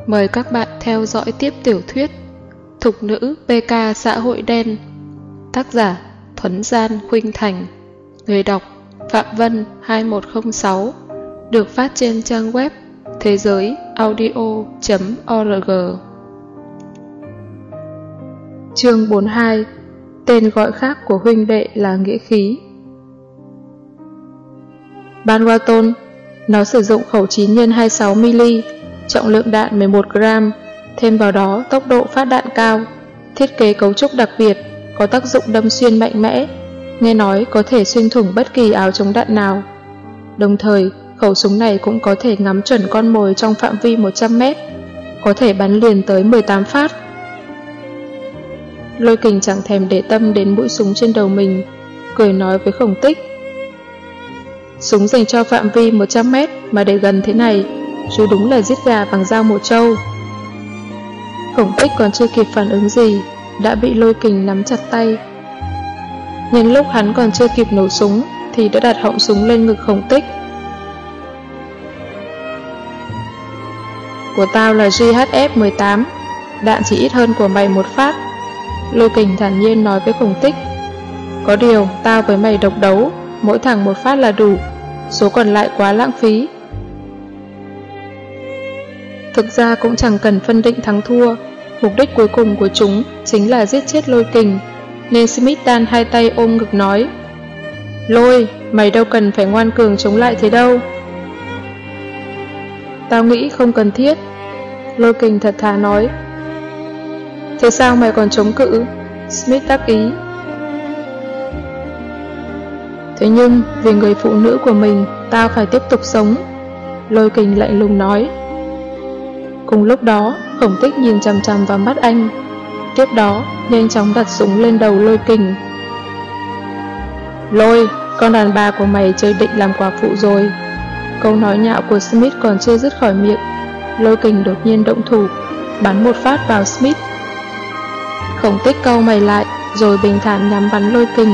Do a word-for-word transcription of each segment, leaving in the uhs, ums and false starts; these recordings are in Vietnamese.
Mời các bạn theo dõi tiếp tiểu thuyết Thục nữ pê ca xã hội đen. Tác giả Thuấn Gian Khuynh Thành. Người đọc Phạm Vân hai một không sáu. Được phát trên trang web thế giới audio chấm org. Chương bốn mươi hai. Tên gọi khác của huynh đệ là nghĩa khí. Banwaton, nó sử dụng khẩu chín nhân hai mươi sáu mi-li, trọng lượng đạn mười một gam, thêm vào đó tốc độ phát đạn cao, thiết kế cấu trúc đặc biệt, có tác dụng đâm xuyên mạnh mẽ, nghe nói có thể xuyên thủng bất kỳ áo chống đạn nào. Đồng thời, khẩu súng này cũng có thể ngắm chuẩn con mồi trong phạm vi một trăm mét, có thể bắn liền tới mười tám phát. Lôi Kình chẳng thèm để tâm đến mũi súng trên đầu mình, cười nói với Khổng Tích: "Súng dành cho phạm vi một trăm mét mà để gần thế này, chú đúng là giết gà bằng dao mổ trâu." Khổng Tích còn chưa kịp phản ứng gì, đã bị Lôi Kình nắm chặt tay. Nhân lúc hắn còn chưa kịp nổ súng thì đã đặt họng súng lên ngực Khổng Tích. "Của tao là giê hát ép mười tám, đạn chỉ ít hơn của mày một phát." Lôi Kình thản nhiên nói với Khổng Tích. "Có điều tao với mày độc đấu, mỗi thằng một phát là đủ, số còn lại quá lãng phí." Thực ra cũng chẳng cần phân định thắng thua, mục đích cuối cùng của chúng chính là giết chết Lôi Kình, nên Smith đan hai tay ôm ngực nói: "Lôi, mày đâu cần phải ngoan cường chống lại thế đâu." "Tao nghĩ không cần thiết," Lôi Kình thật thà nói. "Thế sao mày còn chống cự?" Smith đáp ý. "Thế nhưng vì người phụ nữ của mình, tao phải tiếp tục sống," Lôi Kình lạnh lùng nói. Cùng lúc đó, Khổng Tích nhìn chằm chằm vào mắt anh, tiếp đó nhanh chóng đặt súng lên đầu Lôi Kình. "Lôi, con đàn bà của mày chơi định làm quả phụ rồi." Câu nói nhạo của Smith còn chưa dứt khỏi miệng, Lôi Kình đột nhiên động thủ, bắn một phát vào Smith. Khổng Tích cau mày lại, rồi bình thản nhắm bắn Lôi Kình.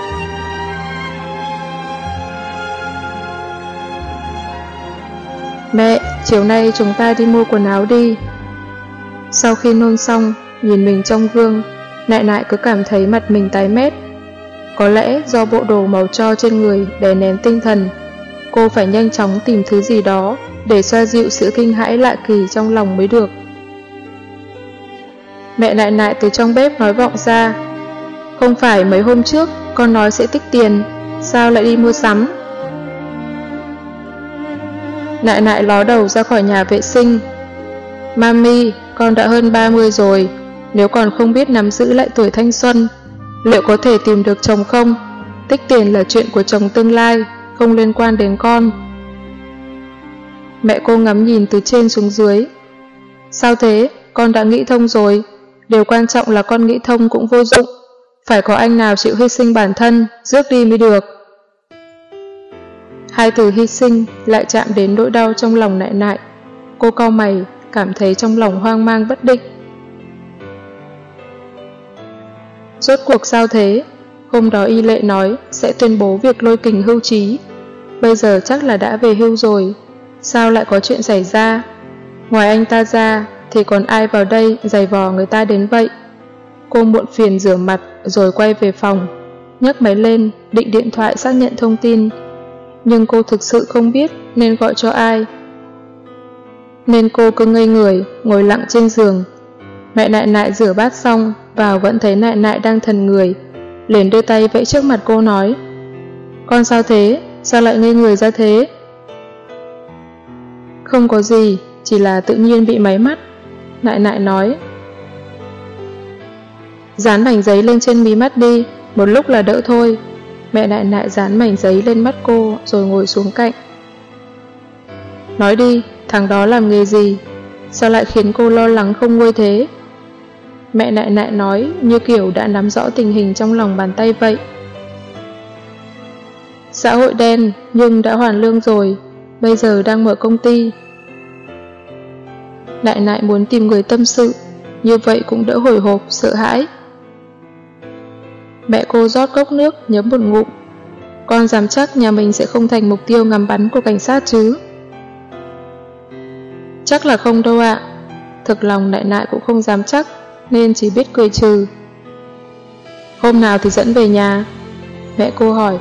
"Mẹ, chiều nay chúng ta đi mua quần áo đi." Sau khi nôn xong, nhìn mình trong gương, Nại Nại cứ cảm thấy mặt mình tái mét. Có lẽ do bộ đồ màu tro trên người đè nén tinh thần, cô phải nhanh chóng tìm thứ gì đó để xoa dịu sự kinh hãi lạ kỳ trong lòng mới được. Mẹ Nại Nại từ trong bếp nói vọng ra: "Không phải mấy hôm trước con nói sẽ tích tiền, sao lại đi mua sắm?" Nại Nại ló đầu ra khỏi nhà vệ sinh. "Mami, con đã hơn ba mươi rồi, nếu còn không biết nắm giữ lại tuổi thanh xuân, liệu có thể tìm được chồng không? Tích tiền là chuyện của chồng tương lai, không liên quan đến con." Mẹ cô ngắm nhìn từ trên xuống dưới. "Sao thế? Con đã nghĩ thông rồi. Điều quan trọng là con nghĩ thông cũng vô dụng, phải có anh nào chịu hy sinh bản thân, rước đi mới được." Hai từ hy sinh lại chạm đến nỗi đau trong lòng Nại Nại. Cô cau mày, cảm thấy trong lòng hoang mang bất định. Rốt cuộc sao thế? Hôm đó Y Lệ nói sẽ tuyên bố việc Lôi Kình hưu trí. Bây giờ chắc là đã về hưu rồi. Sao lại có chuyện xảy ra? Ngoài anh ta ra thì còn ai vào đây giày vò người ta đến vậy? Cô muộn phiền rửa mặt rồi quay về phòng, nhấc máy lên định điện thoại xác nhận thông tin. Nhưng cô thực sự không biết nên gọi cho ai, nên cô cứ ngây người ngồi lặng trên giường. Mẹ Nại Nại rửa bát xong vào vẫn thấy Nại Nại đang thần người, liền đưa tay vẫy trước mặt cô nói: "Con sao thế? Sao lại ngây người ra thế?" "Không có gì, chỉ là tự nhiên bị máy mắt," Nại Nại nói. "Dán mảnh giấy lên trên mí mắt đi, một lúc là đỡ thôi." Mẹ Nại Nại dán mảnh giấy lên mắt cô rồi ngồi xuống cạnh. "Nói đi, thằng đó làm nghề gì? Sao lại khiến cô lo lắng không nguôi thế?" Mẹ Nại Nại nói như kiểu đã nắm rõ tình hình trong lòng bàn tay vậy. "Xã hội đen, nhưng đã hoàn lương rồi, bây giờ đang mở công ty." Nại Nại muốn tìm người tâm sự, như vậy cũng đỡ hồi hộp, sợ hãi. Mẹ cô rót cốc nước, nhấm một ngụm. "Con dám chắc nhà mình sẽ không thành mục tiêu ngắm bắn của cảnh sát chứ?" "Chắc là không đâu ạ." thực lòng Nại Nại cũng không dám chắc, nên chỉ biết cười trừ. Hôm nào thì dẫn về nhà? Mẹ cô hỏi.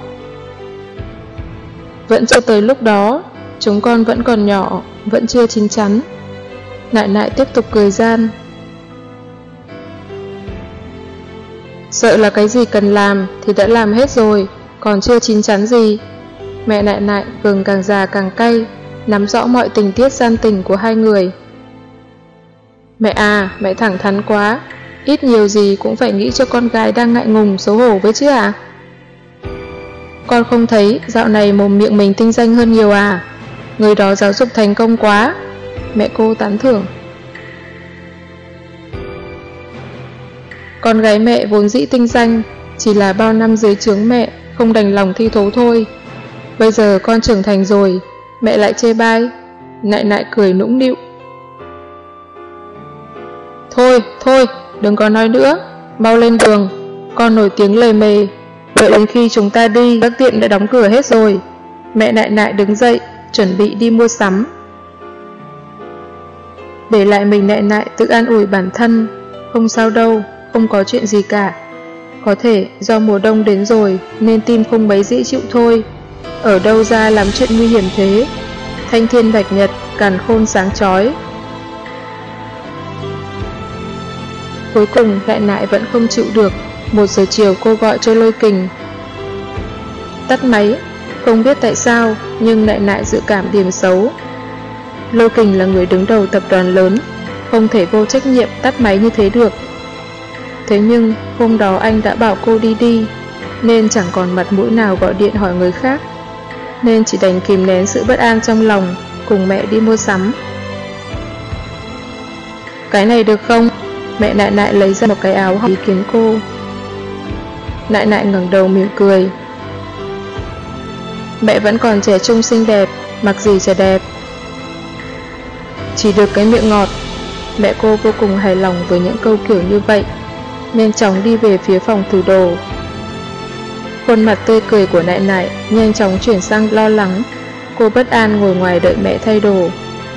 Vẫn chưa tới lúc đó, chúng con vẫn còn nhỏ, vẫn chưa chín chắn. Nại Nại tiếp tục cười gian. Sợ là cái gì cần làm thì đã làm hết rồi, còn chưa chín chắn gì. Mẹ Nại Nại gừng càng già càng cay, nắm rõ mọi tình tiết gian tình của hai người. Mẹ à, mẹ thẳng thắn quá, ít nhiều gì cũng phải nghĩ cho con gái đang ngại ngùng xấu hổ với chứ à? Con không thấy dạo này mồm miệng mình tinh danh hơn nhiều à? Người đó giáo dục thành công quá. Mẹ cô tán thưởng. Con gái mẹ vốn dĩ tinh danh, chỉ là bao năm dưới trướng mẹ không đành lòng thi thố thôi. Bây giờ con trưởng thành rồi, mẹ lại chê bai. Nại Nại cười nũng nịu. Thôi, thôi, đừng có nói nữa, mau lên đường, con nổi tiếng lề mề. Đợi đến khi chúng ta đi, các tiệm đã đóng cửa hết rồi. Mẹ Nại Nại đứng dậy, chuẩn bị đi mua sắm. Để lại mình Nại Nại tự an ủi bản thân. Không sao đâu, không có chuyện gì cả. Có thể do mùa đông đến rồi nên tim không mấy dễ chịu thôi. Ở đâu ra làm chuyện nguy hiểm thế. Thanh thiên bạch nhật, càn khôn sáng chói. Cuối cùng Nại Nại vẫn không chịu được. Một giờ chiều cô gọi cho Lôi Kình. Tắt máy. Không biết tại sao, nhưng Nại Nại dự cảm điểm xấu. Lôi Kình là người đứng đầu tập đoàn lớn, không thể vô trách nhiệm tắt máy như thế được. Thế nhưng hôm đó anh đã bảo cô đi đi, nên chẳng còn mặt mũi nào gọi điện hỏi người khác, nên chỉ đành kìm nén sự bất an trong lòng, cùng mẹ đi mua sắm. Cái này được không? Mẹ Nại Nại lấy ra một cái áo hỏi ý kiến cô. Nại Nại ngẩng đầu mỉm cười. Mẹ vẫn còn trẻ trung xinh đẹp, mặc gì chả đẹp. Chỉ được cái miệng ngọt. Mẹ cô vô cùng hài lòng với những câu kiểu như vậy, nhanh chóng đi về phía phòng thử đồ. Khuôn mặt tươi cười của Nại Nại nhanh chóng chuyển sang lo lắng. Cô bất an ngồi ngoài đợi mẹ thay đồ.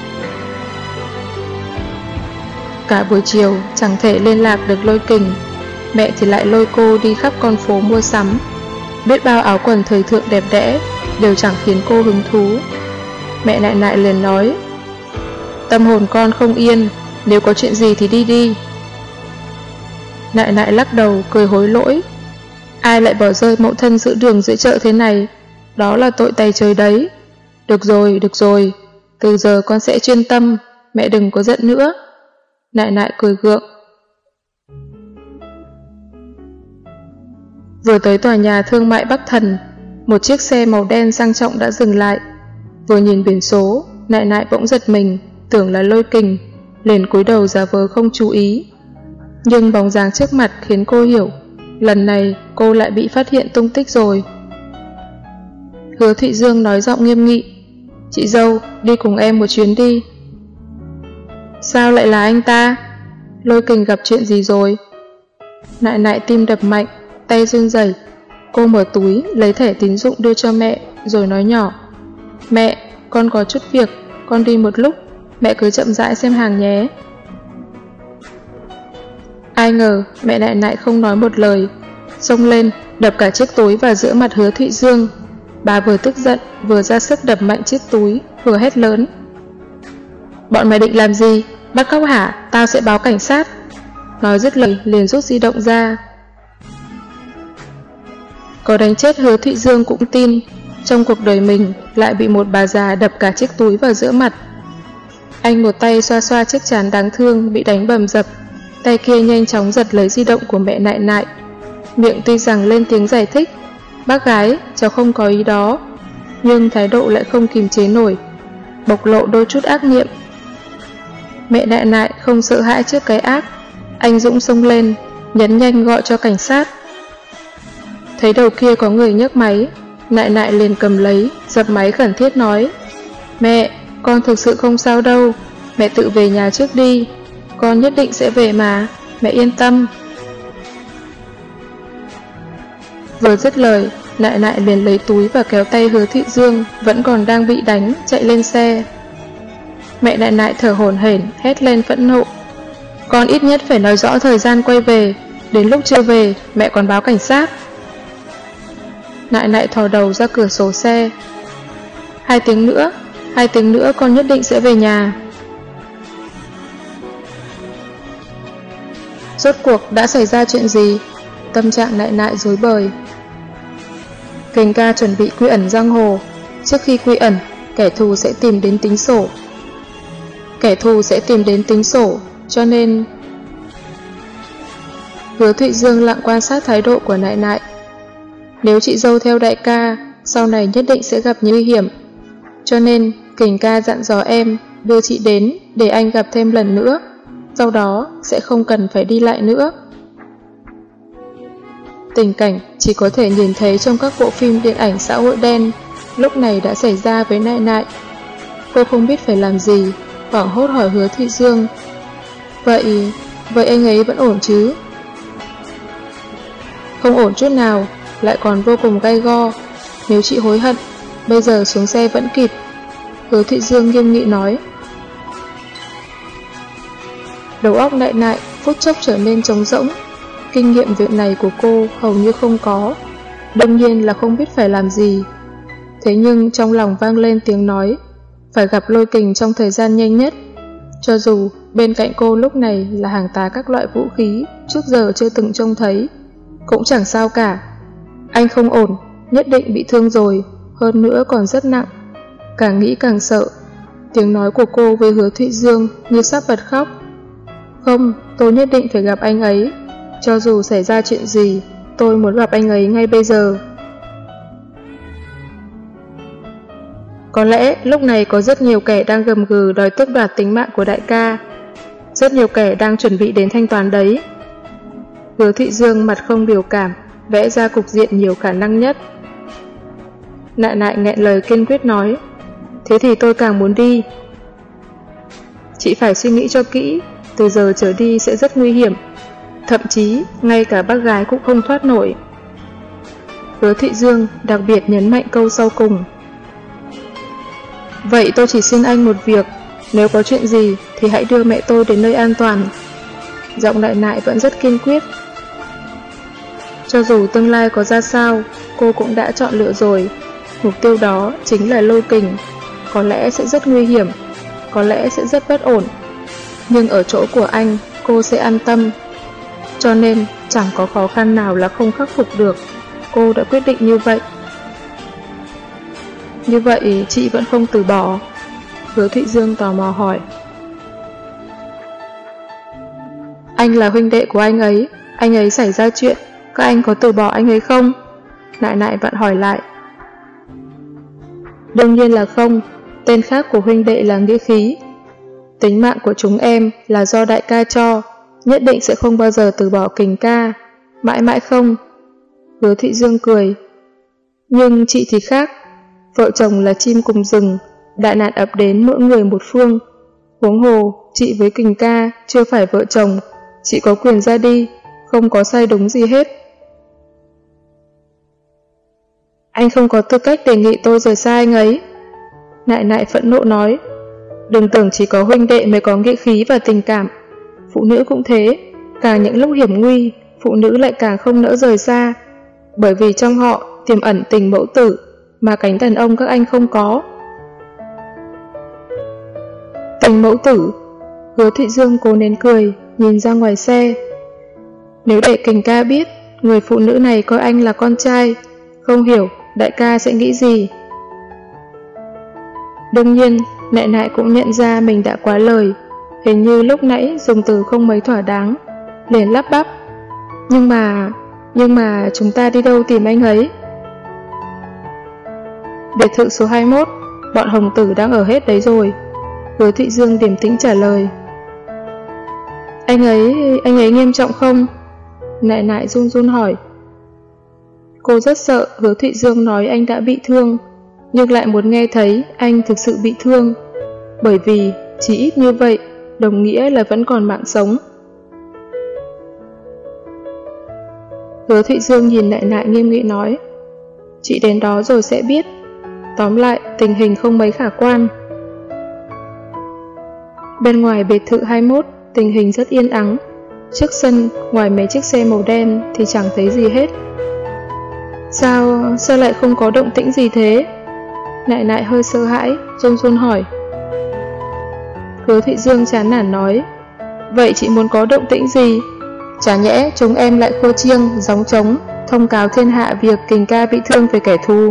Cả buổi chiều chẳng thể liên lạc được Lôi Kình. Mẹ thì lại lôi cô đi khắp con phố mua sắm. Biết bao áo quần thời thượng đẹp đẽ đều chẳng khiến cô hứng thú. Mẹ Nại Nại liền nói, tâm hồn con không yên, nếu có chuyện gì thì đi đi. Nại Nại lắc đầu cười hối lỗi. Ai lại bỏ rơi mẫu thân giữa đường giữa chợ thế này, đó là tội tày trời đấy. Được rồi, được rồi, từ giờ con sẽ chuyên tâm, mẹ đừng có giận nữa. Nại Nại cười gượng. Vừa tới tòa nhà thương mại Bắc Thần, một chiếc xe màu đen sang trọng đã dừng lại. Vừa nhìn biển số, Nại Nại bỗng giật mình, tưởng là Lôi Kình, liền cúi đầu giả vờ không chú ý. Nhưng bóng dáng trước mặt khiến cô hiểu, lần này cô lại bị phát hiện tung tích rồi. Hứa Thụy Dương nói giọng nghiêm nghị, chị dâu, đi cùng em một chuyến đi. Sao lại là anh ta? Lôi Kình gặp chuyện gì rồi? Nại Nại tim đập mạnh, tay run rẩy. Cô mở túi, lấy thẻ tín dụng đưa cho mẹ, rồi nói nhỏ, mẹ, con có chút việc, con đi một lúc, mẹ cứ chậm rãi xem hàng nhé. Ai ngờ mẹ Nại Nại không nói một lời, xông lên đập cả chiếc túi vào giữa mặt Hứa Thụy Dương. Bà vừa tức giận vừa ra sức đập mạnh chiếc túi, vừa hét lớn, bọn mày định làm gì? Bắt cóc hả? Tao sẽ báo cảnh sát. Nói dứt lời liền rút di động ra. Có đánh chết Hứa Thụy Dương cũng tin trong cuộc đời mình lại bị một bà già đập cả chiếc túi vào giữa mặt. Anh một tay xoa xoa chiếc trán đáng thương bị đánh bầm dập, tay kia nhanh chóng giật lấy di động của mẹ Nại Nại, miệng tuy rằng lên tiếng giải thích, bác gái, cháu không có ý đó, nhưng thái độ lại không kiềm chế nổi, bộc lộ đôi chút ác niệm. Mẹ Nại Nại không sợ hãi trước cái ác, anh dũng xông lên, nhấn nhanh gọi cho cảnh sát. Thấy đầu kia có người nhấc máy, Nại Nại liền cầm lấy, dập máy khẩn thiết nói, mẹ, con thực sự không sao đâu, mẹ tự về nhà trước đi, con nhất định sẽ về mà, mẹ yên tâm. Vừa dứt lời, Nại Nại liền lấy túi và kéo tay Hứa Thụy Dương vẫn còn đang bị đánh, chạy lên xe. Mẹ Nại Nại thở hổn hển, hét lên phẫn nộ, Con ít nhất phải nói rõ thời gian quay về, đến lúc chưa về, mẹ còn báo cảnh sát. Nại nại thò đầu ra cửa sổ xe. Hai tiếng nữa, hai tiếng nữa con nhất định sẽ về nhà. Rốt cuộc đã xảy ra chuyện gì? Tâm trạng nại nại rối bời. Kình ca chuẩn bị quy ẩn giang hồ. Trước khi quy ẩn, kẻ thù sẽ tìm đến tính sổ. Kẻ thù sẽ tìm đến tính sổ, cho nên... Hứa Thụy Dương lặng quan sát thái độ của nại nại. Nếu chị dâu theo đại ca, sau này nhất định sẽ gặp nguy hiểm. Cho nên, Kình ca dặn dò em đưa chị đến để anh gặp thêm lần nữa. Sau đó sẽ không cần phải đi lại nữa. Tình cảnh chỉ có thể nhìn thấy trong các bộ phim điện ảnh xã hội đen, lúc này đã xảy ra với nại nại. Cô không biết phải làm gì, hoảng hốt hỏi Hứa Thụy Dương. Vậy, vậy anh ấy vẫn ổn chứ? Không ổn chút nào, lại còn vô cùng gay go. Nếu chị hối hận, bây giờ xuống xe vẫn kịp. Hứa Thụy Dương nghiêm nghị nói. Đầu óc nại nại phút chốc trở nên trống rỗng. Kinh nghiệm việc này của cô hầu như không có. Đương nhiên là không biết phải làm gì. Thế nhưng trong lòng vang lên tiếng nói phải gặp Lôi Kình trong thời gian nhanh nhất. Cho dù bên cạnh cô lúc này là hàng tá các loại vũ khí trước giờ chưa từng trông thấy, cũng chẳng sao cả. Anh không ổn, nhất định bị thương rồi, hơn nữa còn rất nặng. Càng nghĩ càng sợ. Tiếng nói của cô với Hứa Thụy Dương như sắp bật khóc. Không, tôi nhất định phải gặp anh ấy. Cho dù xảy ra chuyện gì, tôi muốn gặp anh ấy ngay bây giờ. Có lẽ lúc này có rất nhiều kẻ đang gầm gừ đòi tước đoạt tính mạng của đại ca. Rất nhiều kẻ đang chuẩn bị đến thanh toán đấy. Hứa Thụy Dương mặt không biểu cảm, vẽ ra cục diện nhiều khả năng nhất. Nại nại nghẹn lời kiên quyết nói. Thế thì tôi càng muốn đi. Chị phải suy nghĩ cho kỹ, từ giờ trở đi sẽ rất nguy hiểm. Thậm chí, ngay cả bác gái cũng không thoát nổi. Hứa Thụy Dương đặc biệt nhấn mạnh câu sau cùng. Vậy tôi chỉ xin anh một việc, nếu có chuyện gì thì hãy đưa mẹ tôi đến nơi an toàn. Giọng nại nại vẫn rất kiên quyết. Cho dù tương lai có ra sao, cô cũng đã chọn lựa rồi. Mục tiêu đó chính là Lôi Kình. Có lẽ sẽ rất nguy hiểm, có lẽ sẽ rất bất ổn. Nhưng ở chỗ của anh, cô sẽ an tâm. Cho nên chẳng có khó khăn nào là không khắc phục được. Cô đã quyết định như vậy. Như vậy chị vẫn không từ bỏ? Hứa Thụy Dương tò mò hỏi. Anh là huynh đệ của anh ấy, anh ấy xảy ra chuyện, các anh có từ bỏ anh ấy không? Nại nại vẫn hỏi lại. Đương nhiên là không, tên khác của huynh đệ là Nghĩa Khí. Tính mạng của chúng em là do đại ca cho, nhất định sẽ không bao giờ từ bỏ Kình ca, mãi mãi không. Hứa Thụy Dương cười. Nhưng chị thì khác, vợ chồng là chim cùng rừng, đại nạn ập đến mỗi người một phương. Huống hồ, chị với Kình ca chưa phải vợ chồng, chị có quyền ra đi, không có sai đúng gì hết. Anh không có tư cách đề nghị tôi rời xa anh ấy. Nại nại phẫn nộ nói. Đừng tưởng chỉ có huynh đệ mới có nghĩa khí và tình cảm. Phụ nữ cũng thế, càng những lúc hiểm nguy, phụ nữ lại càng không nỡ rời xa, bởi vì trong họ tiềm ẩn tình mẫu tử mà cánh đàn ông các anh không có. Tình mẫu tử? Hứa Thụy Dương cố nén cười, nhìn ra ngoài xe. Nếu để Kình ca biết người phụ nữ này coi anh là con trai, không hiểu đại ca sẽ nghĩ gì. Đương nhiên, nại nại cũng nhận ra mình đã quá lời, hình như lúc nãy dùng từ không mấy thỏa đáng, liền lắp bắp. Nhưng mà, nhưng mà chúng ta đi đâu tìm anh ấy? Biệt thự số hai mươi mốt, bọn Hồng Tử đang ở hết đấy rồi. Hứa Thụy Dương điềm tĩnh trả lời. Anh ấy, anh ấy nghiêm trọng không? Nại nại run run hỏi. Cô rất sợ Hứa Thụy Dương nói anh đã bị thương, nhưng lại muốn nghe thấy anh thực sự bị thương, bởi vì chỉ ít như vậy đồng nghĩa là vẫn còn mạng sống. Hứa Thụy Dương nhìn nại nại nghiêm nghị nói. Chị đến đó rồi sẽ biết. Tóm lại, tình hình không mấy khả quan. Bên ngoài biệt thự hai mươi mốt, tình hình rất yên ắng. Trước sân, ngoài mấy chiếc xe màu đen thì chẳng thấy gì hết. Sao, sao lại không có động tĩnh gì thế? Nại Nại hơi sợ hãi, run run hỏi. Hứa Thị Dương chán nản nói, vậy chị muốn có động tĩnh gì? Chả nhẽ chúng em lại khua chiêng, gióng trống, thông cáo thiên hạ việc Kình ca bị thương về kẻ thù?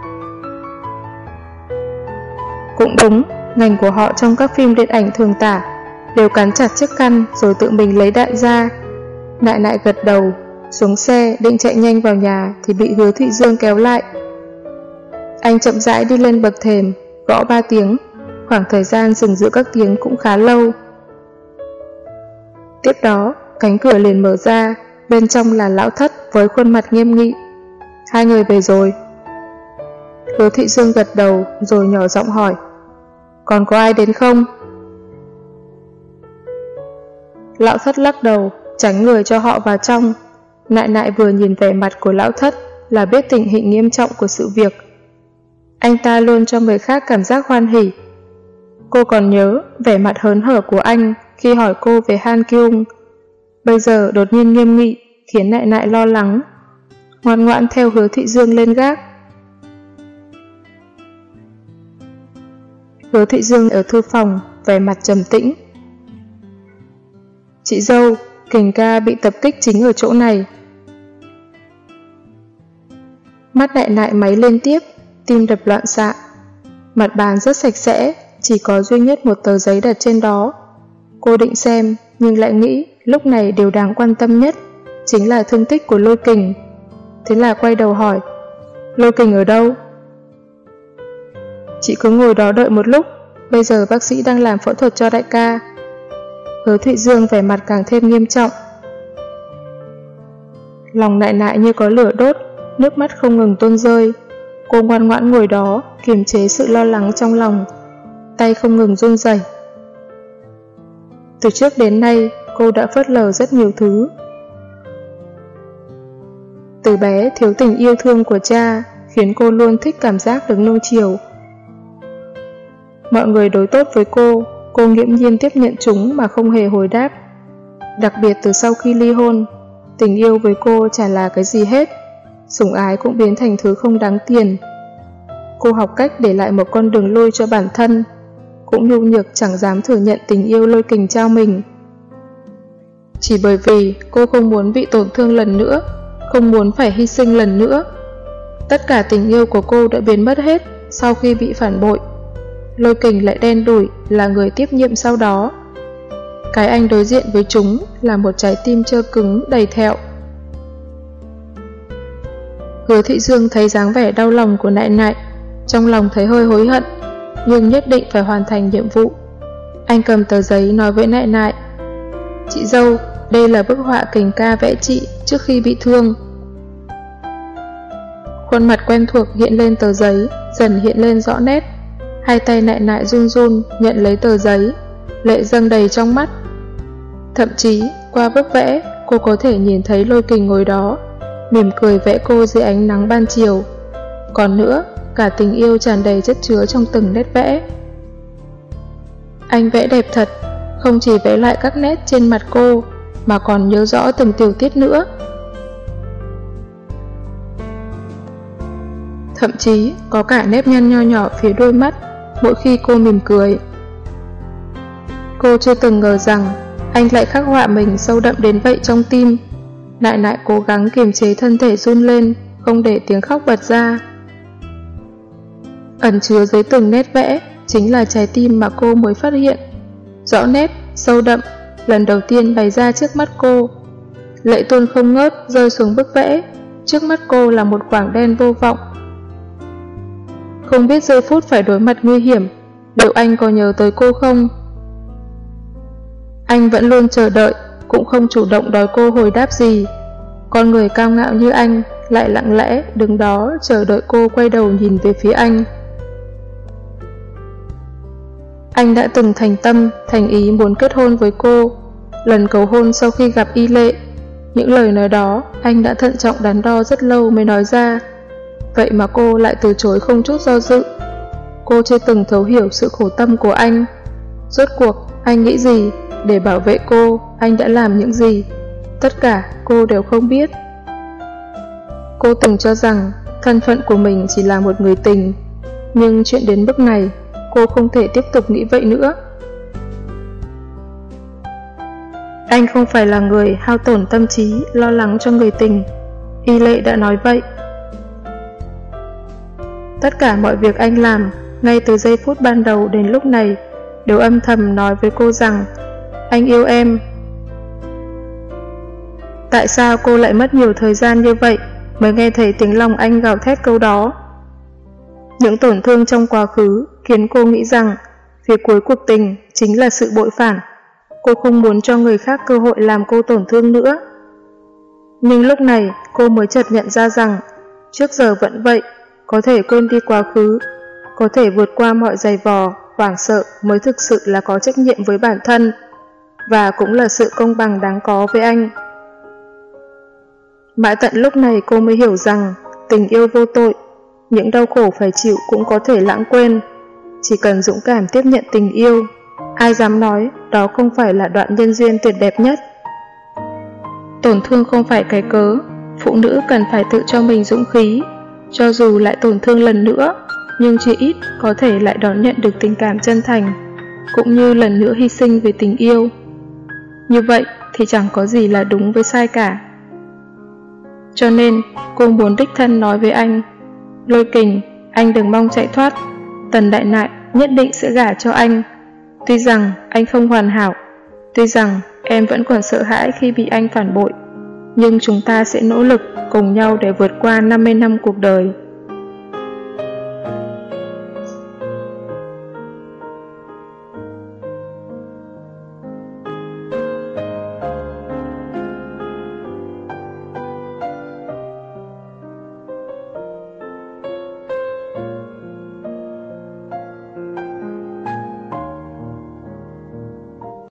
Cũng đúng, ngành của họ trong các phim điện ảnh thường tả, đều cắn chặt chiếc khăn rồi tự mình lấy đạn ra. Nại Nại gật đầu, xuống xe định chạy nhanh vào nhà thì bị Hứa Thị Dương kéo lại. Anh chậm rãi đi lên bậc thềm, gõ ba tiếng, khoảng thời gian dừng giữa các tiếng cũng khá lâu. Tiếp đó, cánh cửa liền mở ra, bên trong là Lão Thất với khuôn mặt nghiêm nghị. Hai người về rồi. Hứa Thị Dương gật đầu rồi nhỏ giọng hỏi, còn có ai đến không? Lão Thất lắc đầu, tránh người cho họ vào trong. Nại Nại vừa nhìn vẻ mặt của Lão Thất là biết tình hình nghiêm trọng của sự việc. Anh ta luôn cho người khác cảm giác hoan hỉ. Cô còn nhớ vẻ mặt hớn hở của anh khi hỏi cô về Han Kyung. Bây giờ đột nhiên nghiêm nghị khiến Nại Nại lo lắng, ngoan ngoãn theo Hứa Thị Dương lên gác. Hứa Thị Dương ở thư phòng, vẻ mặt trầm tĩnh. Chị dâu, Kình ca bị tập kích chính ở chỗ này. Mắt Nại Nại máy lên tiếp, tim đập loạn xạ. Mặt bàn rất sạch sẽ, chỉ có duy nhất một tờ giấy đặt trên đó. Cô định xem, nhưng lại nghĩ lúc này điều đáng quan tâm nhất chính là thương tích của Lôi Kình. Thế là quay đầu hỏi, Lôi Kình ở đâu? Chị cứ ngồi đó đợi một lúc, bây giờ bác sĩ đang làm phẫu thuật cho đại ca. Hứa Thị Dương vẻ mặt càng thêm nghiêm trọng. Lòng Nại Nại như có lửa đốt, nước mắt không ngừng tuôn rơi. Cô ngoan ngoãn ngồi đó, kiềm chế sự lo lắng trong lòng, tay không ngừng run rẩy. Từ trước đến nay, cô đã phớt lờ rất nhiều thứ. Từ bé thiếu tình yêu thương của cha, khiến cô luôn thích cảm giác được nuông chiều. Mọi người đối tốt với cô, cô nghiễm nhiên tiếp nhận chúng mà không hề hồi đáp. Đặc biệt từ sau khi ly hôn, tình yêu với cô chả là cái gì hết, sủng ái cũng biến thành thứ không đáng tiền. Cô học cách để lại một con đường lui cho bản thân, cũng nhu nhược chẳng dám thừa nhận tình yêu Lôi Kình trao mình. Chỉ bởi vì cô không muốn bị tổn thương lần nữa, không muốn phải hy sinh lần nữa. Tất cả tình yêu của cô đã biến mất hết sau khi bị phản bội. Lôi Kình lại đen đủi là người tiếp nhiệm sau đó. Cái anh đối diện với chúng là một trái tim trơ cứng đầy thẹo. Hứa Thị Dương thấy dáng vẻ đau lòng của Nại Nại, trong lòng thấy hơi hối hận, nhưng nhất định phải hoàn thành nhiệm vụ. Anh cầm tờ giấy nói với Nại Nại, chị dâu, đây là bức họa Kình ca vẽ chị trước khi bị thương. Khuôn mặt quen thuộc hiện lên tờ giấy, dần hiện lên rõ nét. Hai tay Nại Nại run run nhận lấy tờ giấy, lệ dâng đầy trong mắt. Thậm chí, qua bức vẽ, cô có thể nhìn thấy Lôi Kình ngồi đó, mỉm cười vẽ cô dưới ánh nắng ban chiều. Còn nữa, cả tình yêu tràn đầy chất chứa trong từng nét vẽ. Anh vẽ đẹp thật, không chỉ vẽ lại các nét trên mặt cô, mà còn nhớ rõ từng tiểu tiết nữa. Thậm chí, có cả nếp nhăn nho nhỏ phía đôi mắt, mỗi khi cô mỉm cười. Cô chưa từng ngờ rằng, anh lại khắc họa mình sâu đậm đến vậy trong tim. Nại Nại cố gắng kiềm chế thân thể run lên, không để tiếng khóc bật ra. Ẩn chứa dưới từng nét vẽ chính là trái tim mà cô mới phát hiện. Rõ nét, sâu đậm, lần đầu tiên bày ra trước mắt cô. Lệ tuôn không ngớt rơi xuống bức vẽ. Trước mắt cô là một khoảng đen vô vọng. Không biết giây phút phải đối mặt nguy hiểm, liệu anh có nhớ tới cô không? Anh vẫn luôn chờ đợi, cũng không chủ động đòi cô hồi đáp gì. Con người cao ngạo như anh lại lặng lẽ đứng đó chờ đợi cô quay đầu nhìn về phía anh. Anh đã từng thành tâm, thành ý muốn kết hôn với cô. Lần cầu hôn sau khi gặp Y Lệ, những lời nói đó anh đã thận trọng đắn đo rất lâu mới nói ra. Vậy mà cô lại từ chối không chút do dự. Cô chưa từng thấu hiểu sự khổ tâm của anh. Rốt cuộc anh nghĩ gì để bảo vệ cô, anh đã làm những gì? Tất cả cô đều không biết. Cô từng cho rằng thân phận của mình chỉ là một người tình, nhưng chuyện đến bước này, cô không thể tiếp tục nghĩ vậy nữa. Anh không phải là người hao tổn tâm trí, lo lắng cho người tình. Y Lệ đã nói vậy. Tất cả mọi việc anh làm, ngay từ giây phút ban đầu đến lúc này, đều âm thầm nói với cô rằng anh yêu em. Tại sao cô lại mất nhiều thời gian như vậy mới nghe thấy tiếng lòng anh gào thét câu đó? Những tổn thương trong quá khứ khiến cô nghĩ rằng phía cuối cuộc tình chính là sự bội phản. Cô không muốn cho người khác cơ hội làm cô tổn thương nữa. Nhưng lúc này cô mới chợt nhận ra rằng trước giờ vẫn vậy, có thể quên đi quá khứ, có thể vượt qua mọi giày vò, hoảng sợ mới thực sự là có trách nhiệm với bản thân, và cũng là sự công bằng đáng có với anh. Mãi tận lúc này cô mới hiểu rằng tình yêu vô tội, những đau khổ phải chịu cũng có thể lãng quên, chỉ cần dũng cảm tiếp nhận tình yêu. Ai dám nói đó không phải là đoạn nhân duyên tuyệt đẹp nhất. Tổn thương không phải cái cớ, phụ nữ cần phải tự cho mình dũng khí, cho dù lại tổn thương lần nữa, nhưng chỉ ít có thể lại đón nhận được tình cảm chân thành, cũng như lần nữa hy sinh vì tình yêu. Như vậy thì chẳng có gì là đúng với sai cả. Cho nên cô muốn đích thân nói với anh, Lôi Kình, anh đừng mong chạy thoát, Tần Đại Nại nhất định sẽ gả cho anh. Tuy rằng anh không hoàn hảo, tuy rằng em vẫn còn sợ hãi khi bị anh phản bội, nhưng chúng ta sẽ nỗ lực cùng nhau để vượt qua năm mươi năm cuộc đời.